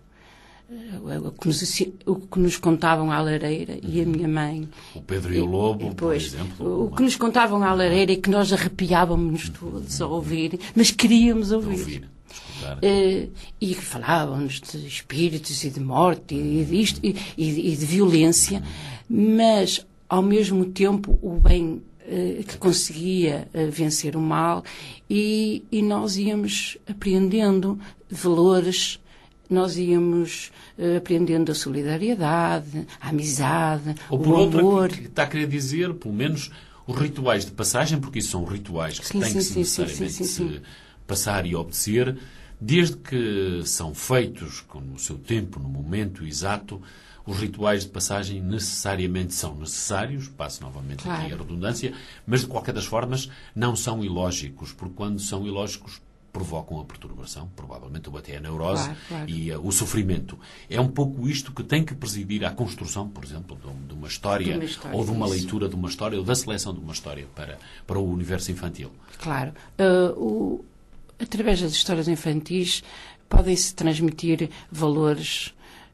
O que, nos, o que nos contavam à lareira e a minha mãe. O Pedro e o Lobo, e depois, por exemplo. O que nos contavam à lareira e que nós arrepiávamos todos a ouvir, mas queríamos ouvir. ouvir escutar. Uh, e falavam-nos de espíritos e de morte e de, isto, e, e, e de violência, mas ao mesmo tempo o bem uh, que conseguia uh, vencer o mal, e, e nós íamos aprendendo valores. Nós íamos uh, aprendendo a solidariedade, a amizade, Ou por o outra, amor. que está a querer dizer, pelo menos, os rituais de passagem, porque isso são rituais que Sim, têm sim, que se sim, sim, necessariamente sim, sim, sim. se passar e obedecer, desde que são feitos com o seu tempo, no momento exato, os rituais de passagem necessariamente são necessários, passo novamente Claro. aqui a redundância, mas de qualquer das formas não são ilógicos, porque quando são ilógicos provocam a perturbação, provavelmente ou até a neurose Claro, claro. e uh, o sofrimento. É um pouco isto que tem que presidir à construção, por exemplo, de, de uma história, De uma história, ou de uma isso. leitura de uma história, ou da seleção de uma história para, para o universo infantil. Claro. Uh, o, através das histórias infantis podem-se transmitir valores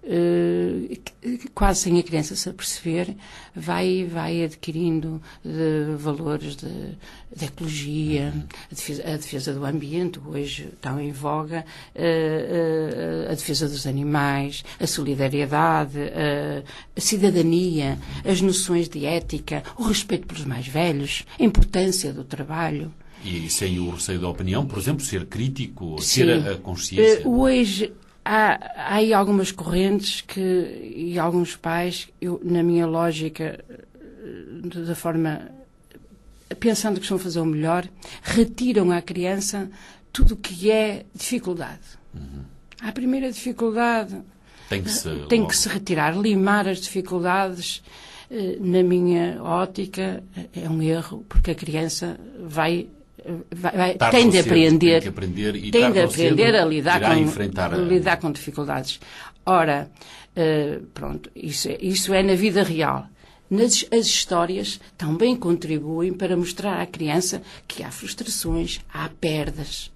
uh, que, quase sem a criança se aperceber, vai, vai adquirindo de valores de, de ecologia, a defesa, a defesa do ambiente, hoje estão em voga, uh, uh, a defesa dos animais, a solidariedade, uh, a cidadania, as noções de ética, o respeito pelos mais velhos, a importância do trabalho. E sem o receio da opinião, por exemplo, ser crítico, Sim. ter a, a consciência. Uh, hoje há, há aí algumas correntes que, e alguns pais, eu, na minha lógica, uh, da forma, pensando que estão a fazer o melhor, retiram à criança tudo o que é dificuldade. Uhum. A primeira dificuldade Tem que se, tem logo, que se retirar, limar as dificuldades. Uh, na minha ótica, é um erro, porque a criança vai Vai, vai, tarde tem ou de cedo, aprender, tem que aprender, e tem tarde de ou cedo aprender a lidar irá com, enfrentar a- lidar com dificuldades. Ora, uh, pronto, isso é, isso é na vida real. Nas, as histórias também contribuem para mostrar à criança que há frustrações, há perdas,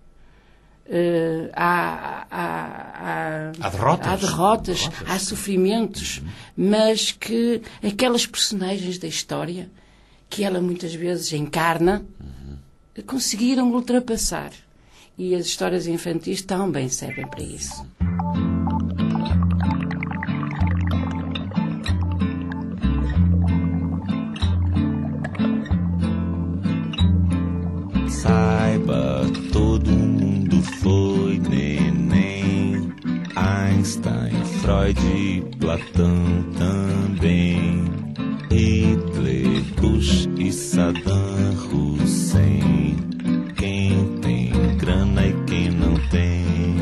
uh, há, há, há, Há derrotas. há, derrotas, Derrotas. há sofrimentos, mas que aquelas personagens da história, que ela muitas vezes encarna, conseguiram ultrapassar. E as histórias infantis também servem para isso. Saiba, tu Einstein, Freud e Platão também, Hitler, Bush e Saddam Hussein, quem tem grana e quem não tem.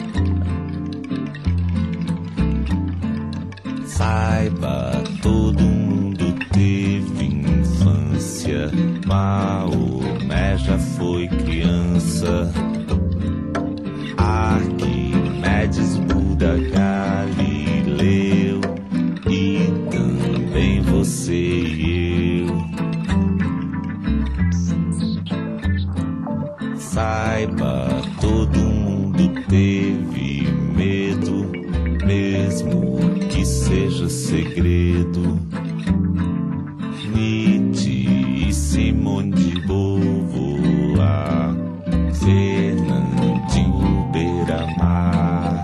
Saiba, todo mundo teve infância, Maomé já foi criança, Arquimedes, Buda, Galileu e também você e eu. Saiba, todo mundo teve medo, mesmo que seja segredo. Nietzsche e Simone de Beauvoir, Fernandinho Beiramar.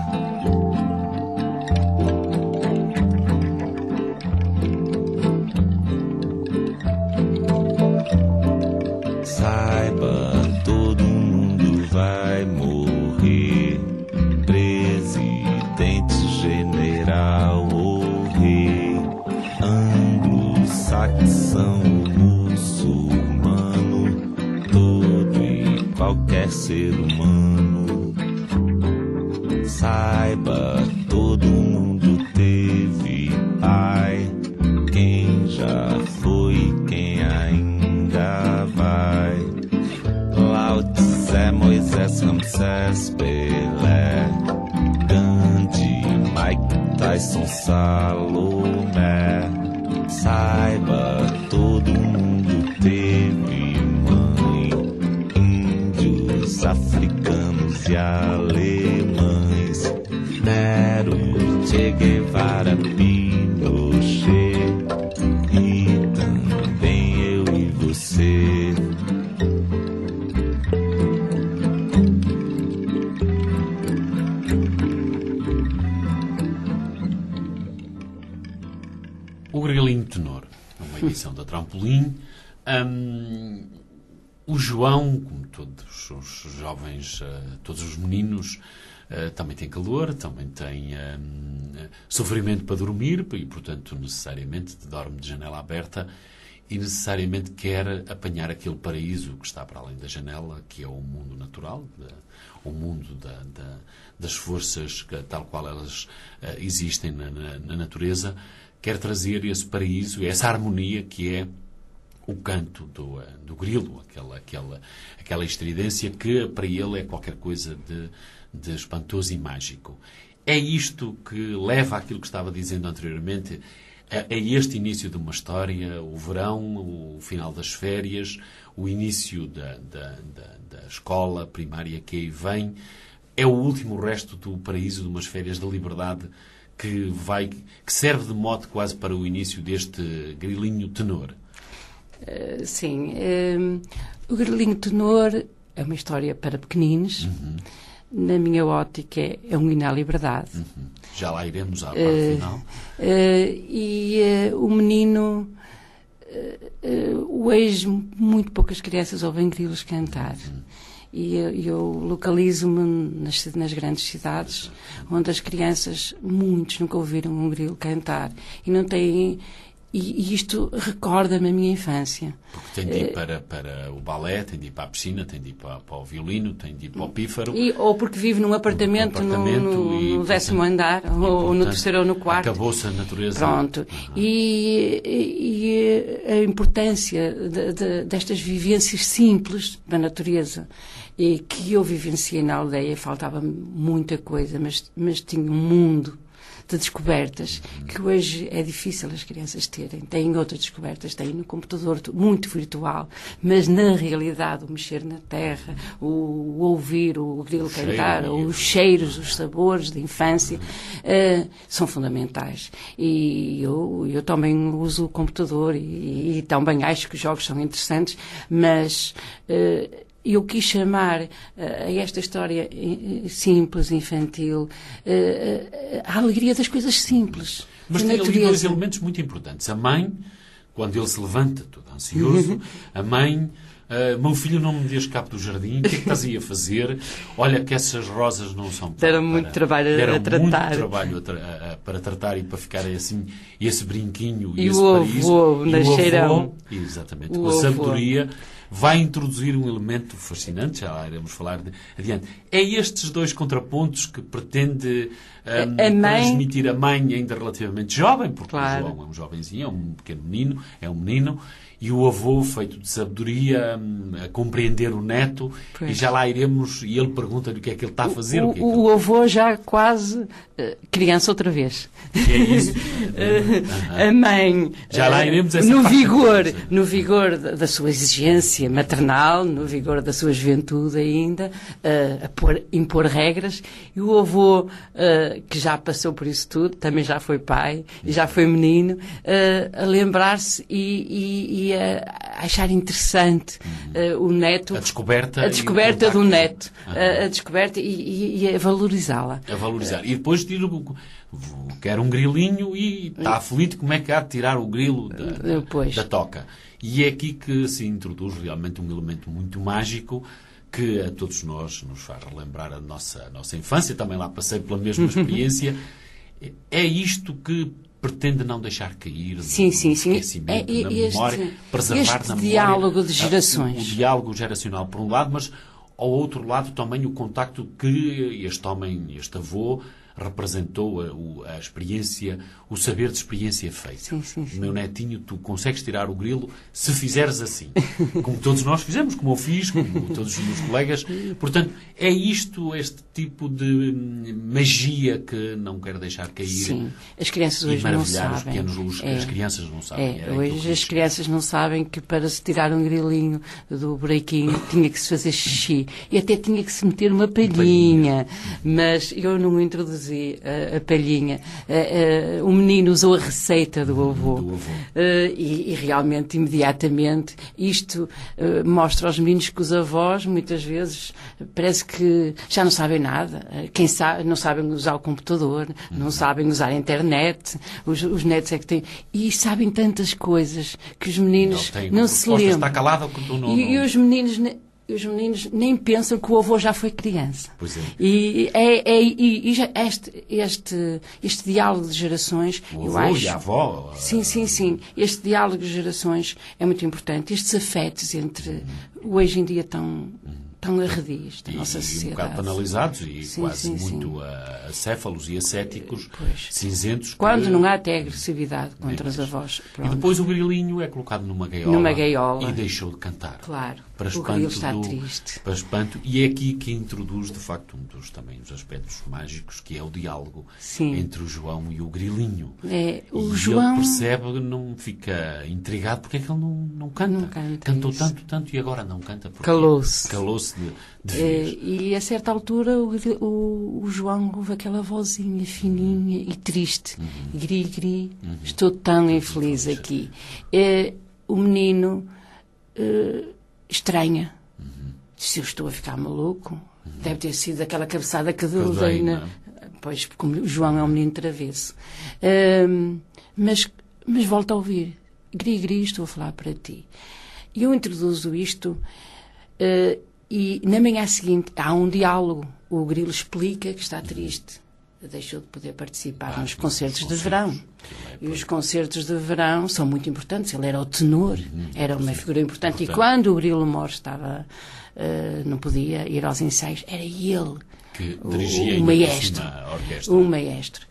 Saiba, todo mundo vai morrer, presidente, general ou rei, anglo-saxão ou muçulmano, todo e qualquer ser humano. Saiba, todo mundo teve pai, quem já foi e quem ainda vai. Lao Tse, Moisés, Ramsés, Pelé, Gandhi, Mike Tyson, Salomé. Saiba, todo mundo teve mãe, índios, africanos e alemães, Nero, Che Guevara, Pinochet e também eu e você. O Grilinho Tenor, uma edição da Trampolim. Um, o João, como todos os jovens, uh, todos os meninos, uh, também tem calor, também tem um, sofrimento para dormir e, portanto, necessariamente dorme de janela aberta e necessariamente quer apanhar aquele paraíso que está para além da janela, que é o mundo natural, de, o mundo da, da, das forças que, tal qual elas uh, existem na, na, na natureza. Quer trazer esse paraíso, essa harmonia que é o canto do, do grilo, aquela, aquela, aquela estridência que para ele é qualquer coisa de, de espantoso e mágico. É isto que leva àquilo que estava dizendo anteriormente, a, a este início de uma história, o verão, o final das férias, o início da, da, da, da escola primária que aí vem, é o último resto do paraíso de umas férias da liberdade que, vai, que serve de mote quase para o início deste Grilinho Tenor. Uh, sim. Uh, o Grilinho Tenor é uma história para pequeninos. Uhum. Na minha ótica, é, é um hino à liberdade. Uhum. Já lá iremos à parte uh, final. Uh, e uh, o menino... Uh, uh, hoje, muito poucas crianças ouvem grilos cantar. Uhum. E eu, eu localizo-me nas, nas grandes cidades, onde as crianças, muitos nunca ouviram um grilo cantar. E não têm... E, e isto recorda-me a minha infância. Porque tem de ir para, para o balé, tem de ir para a piscina, tem de ir para, para o violino, tem de ir para o pífaro. E, ou porque vive num apartamento, um apartamento no, no, e, no décimo portanto, andar, ou, portanto, ou no terceiro ou no quarto. Acabou-se a natureza. Pronto. Uhum. E, e, e a importância de, de, destas vivências simples da natureza, e que eu vivenciei na aldeia, faltava muita coisa, mas, mas tinha um mundo de descobertas que hoje é difícil as crianças terem. Têm outras descobertas, têm no computador muito virtual, mas na realidade o mexer na terra, o, o ouvir o grilo cantar, os cheiros, os sabores de infância uh, são fundamentais. E eu, eu também uso o computador e, e também acho que os jogos são interessantes, mas uh, eu quis chamar uh, a esta história uh, simples, infantil, uh, uh, a alegria das coisas simples. Mas tem ali dois elementos muito importantes. A mãe, quando ele se levanta todo ansioso, a mãe Uh, meu filho não me dê escape do jardim, o que é que estás aí a fazer? Olha que essas rosas não são para... Deram muito trabalho a deram tratar. muito trabalho a tra- a- a- para tratar e para ficar assim, esse brinquinho e, E esse o paraíso. avô, E o nasceirão. avô, exatamente, O com a avô. sabedoria, vai introduzir um elemento fascinante, já lá iremos falar de, adiante. É estes dois contrapontos que pretende um, A- a mãe- transmitir a mãe ainda relativamente jovem, porque Claro. o João é um jovenzinho, é um pequeno menino, é um menino, e o avô, feito de sabedoria, hum, a compreender o neto, Pois. e já lá iremos, e ele pergunta-lhe o que é que ele está a fazer. O, o que é que o avô já quase eh, criança outra vez. ele- que é isso? Eh, a mãe Já lá eh, iremos essa no parte. vigor no vigor da, da sua exigência maternal, no vigor da sua juventude ainda, eh, a pôr, impor regras, e o avô eh, que já passou por isso tudo, também já foi pai e já foi menino, eh, a lembrar-se e, e- e a achar interessante eh, o neto, A descoberta a e o descoberta do contacto. neto, Aham. a, a descoberta e, e- e a valorizá-la. A valorizar. E depois tira o... quer um grilinho e está aflito como é que há de tirar o grilo da, Pois. da toca. E é aqui que se introduz realmente um elemento muito mágico que a todos nós nos faz relembrar a nossa, a nossa infância. Também lá passei pela mesma experiência. É isto que pretende não deixar cair Sim, no sim, sim. esquecimento, É, na este- memória, preservar este na memória diálogo de a- gerações. O, o diálogo geracional, por um lado, mas ao outro lado também o contacto que este homem, este avô, representou a, o- a experiência, o saber de experiência feita. Sim, sim, sim. Meu netinho, tu consegues tirar o grilo se fizeres assim. Como todos nós fizemos, como eu fiz, como todos os meus colegas. Portanto, é isto, este tipo de hum, magia que não quero deixar cair. Sim, as crianças E hoje não maravilhar os sabem. pequenos, os- É. as crianças não sabem. É, Era aquilo hoje que as eu crianças não sabem que para se tirar um grilinho do buraquinho tinha que se fazer xixi e até tinha que se meter uma palhinha, mas eu não introduzi a, a palhinha. A- a- o menino usou a receita do avô. Do avô. Eh, e, e realmente, imediatamente, isto eh, mostra aos meninos que os avós, muitas vezes, parece que já não sabem nada. Eh, Quem sabe, não sabem usar o computador, não sabem usar a internet, os, os netos é que têm. E sabem tantas coisas que os meninos Não tem não se resposta, lembram. está calado que tu não- E, e não- os meninos... ne- Os meninos nem pensam que o avô já foi criança. Pois é. E, é, é- e- e já este, este, este diálogo de gerações, O eu avô acho... e a avó. Sim, sim, sim. Este diálogo de gerações é muito importante. Estes afetos entre, hoje em dia, tão, tão arredios da E, nossa e um sociedade. bocado banalizados e Sim, quase sim, sim. muito a- acéfalos e acéticos, Pois. cinzentos. Quando que- não há até agressividade contra os avós. E Pronto. depois o grilinho é colocado numa gaiola. Numa gaiola. E deixou de cantar. Claro. Para O espanto grilo está do- triste. Para espanto. E é aqui que introduz, de facto, um dos também os aspectos mágicos, que é o diálogo Sim. entre o João e o grilinho. É, o e João... ele percebe, não fica intrigado porque é que ele não, não canta. Não canta, Cantou isso. tanto, tanto e agora não canta. Porque Calou-se. Calou-se de, de É, vez. e a certa altura o, o, o João ouve aquela vozinha fininha e triste. Uhum. Gri, gri, estou tão infeliz aqui. É, o menino é, estranha. Uhum. Se eu estou a ficar maluco, deve ter sido aquela cabeçada que eu eu dei dei, na... não é? Pois, porque o João é um menino travesso. Ahm, mas, mas volta a ouvir. Gri, gri, estou a falar para ti. E eu introduzo isto eh, e na manhã seguinte há um diálogo. O grilo explica que está triste. Deixou de poder participar nos concertos de verão. E os concertos de verão são muito importantes. Ele era o tenor, era uma figura importante. E quando o Grilo Mor estava, eh, não podia ir aos ensaios, era ele, Que o, dirigia o ainda por maestro. cima a orquestra. O maestro.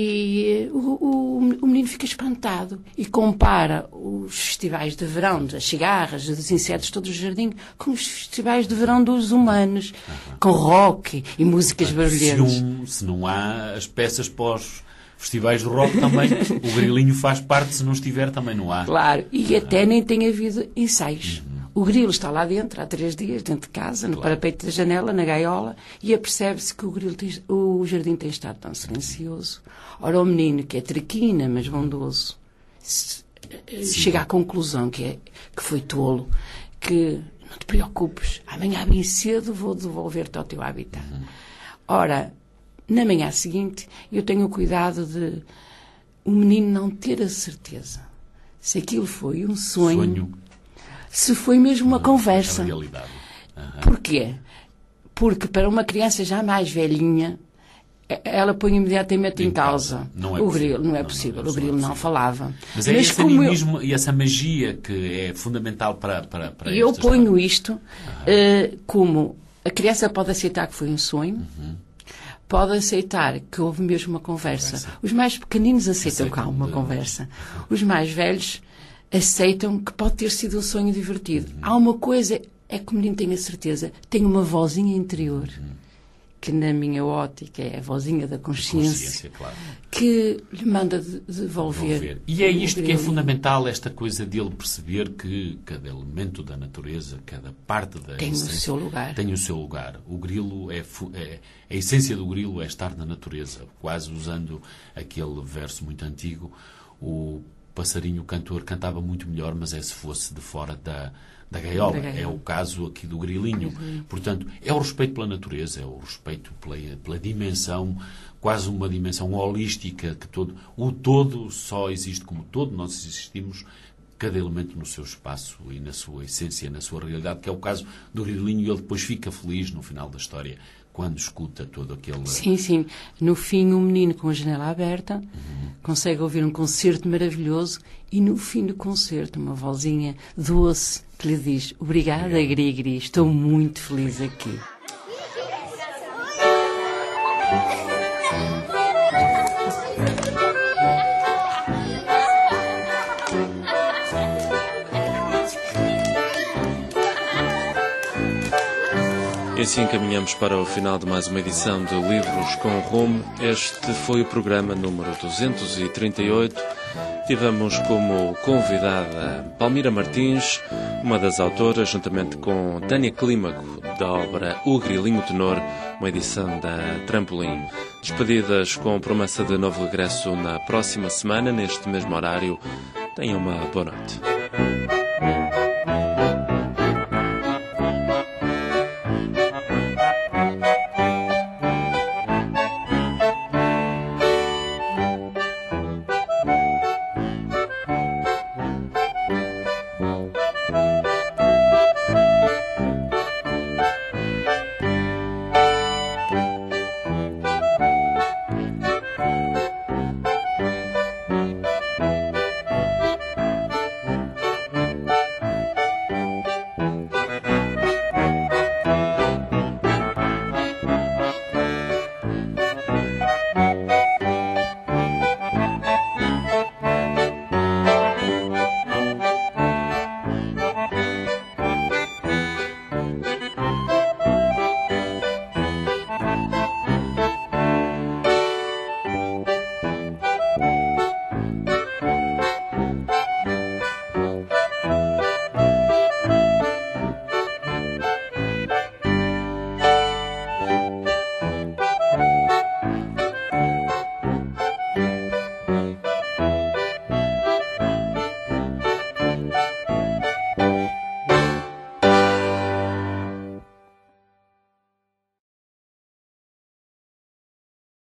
E eh, o, o, o menino fica espantado e compara os festivais de verão das cigarras, dos insetos, todos os jardins, com os festivais de verão dos humanos, com rock e músicas Se, barulhentas. um, se não há as peças pós festivais de rock também, o grilinho faz parte, se não estiver também não há. Claro, e até nem tem havido ensaios. O grilo está lá dentro, há três dias, dentro de casa, no parapeito da janela, na gaiola, e apercebe-se que o, grilo tem, o jardim tem estado tão silencioso. Ora, o menino, que é traquina, mas bondoso, se- chega à conclusão que, é, que foi tolo, que não te preocupes, amanhã bem cedo vou devolver-te ao teu habitat. Ora, na manhã seguinte, eu tenho o cuidado de o menino não ter a certeza se aquilo foi um sonho, Sonho. se foi mesmo uma conversa. A realidade. Uhum. Porquê? Porque para uma criança já mais velhinha, ela põe imediatamente em, em causa, causa. Não é o possível. grilo. Não é não, possível. Não, o grilo não, não falava. Mas é Mas esse animismo eu... e essa magia que é fundamental para, para, para eu esta ponho história. isto uh, como a criança pode aceitar que foi um sonho, uhum. pode aceitar que houve mesmo uma conversa. conversa. Os mais pequeninos aceitam, aceitam que há uma de... conversa. Os mais velhos aceitam que pode ter sido um sonho divertido. Uhum. Há uma coisa, é que o menino tem a certeza, tem uma vozinha interior. Uhum. Que na minha ótica é a vozinha da consciência, consciência claro. que lhe manda de devolver. devolver. E é isto que é fundamental, esta coisa dele perceber que cada elemento da natureza, cada parte da tem essência, o seu lugar. Tem o seu lugar. O grilo é, é a essência do grilo é estar na natureza, quase usando aquele verso muito antigo, o passarinho cantor cantava muito melhor, mas é se fosse de fora da Da gaiola. da gaiola. É o caso aqui do grilinho. Uhum. Portanto, é o respeito pela natureza, é o respeito pela, pela dimensão, quase uma dimensão holística, que todo, o todo só existe como todo, nós existimos cada elemento no seu espaço e na sua essência, na sua realidade, que é o caso do grilinho, e ele depois fica feliz no final da história, quando escuta todo aquele... Sim, sim. No fim, um menino com a janela aberta uhum. consegue ouvir um concerto maravilhoso e no fim do concerto uma vozinha doce que lhe diz: obrigada, Gri-Gri, estou muito feliz aqui. E assim caminhamos para o final de mais uma edição de Livros com Rumo. Este foi o programa número duzentos e trinta e oito. Tivemos como convidada Palmira Martins, uma das autoras, juntamente com Tânia Clímaco, da obra O Grilinho Tenor, uma edição da Trampolim. Despedidas com promessa de novo regresso na próxima semana, neste mesmo horário. Tenham uma boa noite.